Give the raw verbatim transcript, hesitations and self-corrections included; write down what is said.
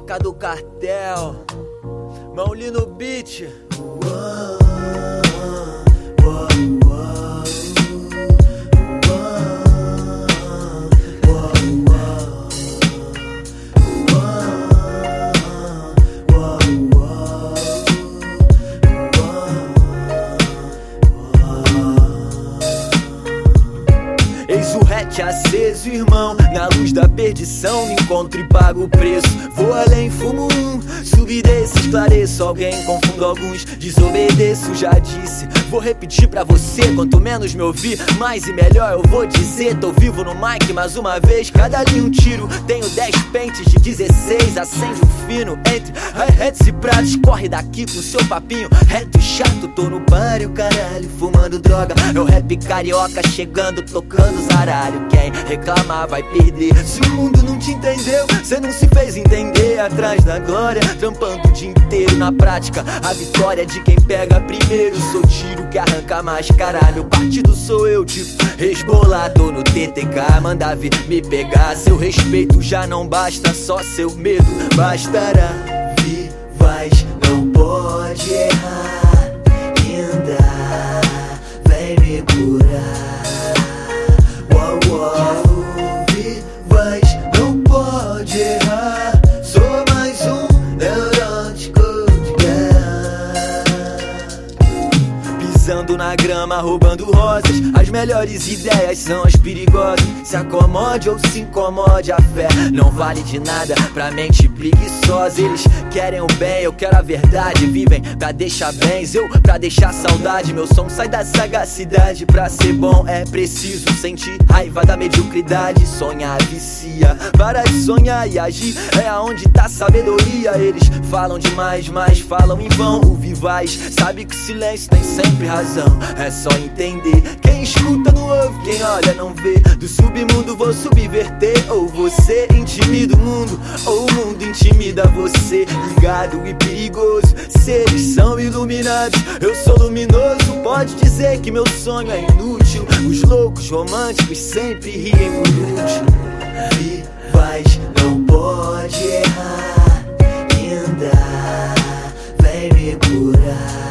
Toca do Cartel, Mauli no beat. Eis o hatch aceso, irmão, na luz da perdição me encontro e pago o preço. Vou além, fumo um, subi desse, esclareço. Alguém confundo alguns, desobedeço, já disse. Vou repetir pra você, quanto menos me ouvir, mais e melhor eu vou dizer. Tô vivo no mic mais uma vez, cada linha um tiro. Tenho dez pentes de dezesseis, acende um fino entre hi-hats e pratos. Corre daqui com seu papinho reto e chato. Tô no páreo, caralho, fumando droga. É o rap carioca chegando, tocando zaralho. Quem reclamar vai perder. Se o mundo não te entendeu, cê não se fez entender. Atrás da glória, trampando o dia inteiro. Na prática, a vitória é de quem pega primeiro. Sou tiro que arranca mais, caralho. O partido sou eu, tipo Hezbollah. Tô no T T K, manda vir me pegar. Seu respeito já não basta, só seu medo bastará. Vivaz, não pode errar. Ainda vem me curar. Uau, uau, vivaz, não pode errar. Sou mais um neurótico de guerra. Pisando na grama, roubando rosas. As melhores ideias são as perigosas. Se acomode ou se incomode, a fé não vale de nada pra mente preguiçosa. Eles querem o bem, eu quero a verdade. Vivem pra deixar bens, eu pra deixar saudade. Meu som sai da sagacidade. Pra ser bom é preciso sentir raiva da mediocridade. Sonhar vicia, para de sonhar e agir é aonde tá a sabedoria. Eles falam demais, mas falam em vão. O vivaz sabe que o silêncio tem sempre razão. É só entender, quem escuta não ouve, quem olha não vê. Do submundo vou subverter, ou você intimida o mundo, ou o mundo intimida você. Ligado e perigoso, seres são iluminados, eu sou luminoso. Pode dizer que meu sonho é inútil. Os loucos românticos sempre riem por último. Vivaz, não pode errar. Ainda vem me curar.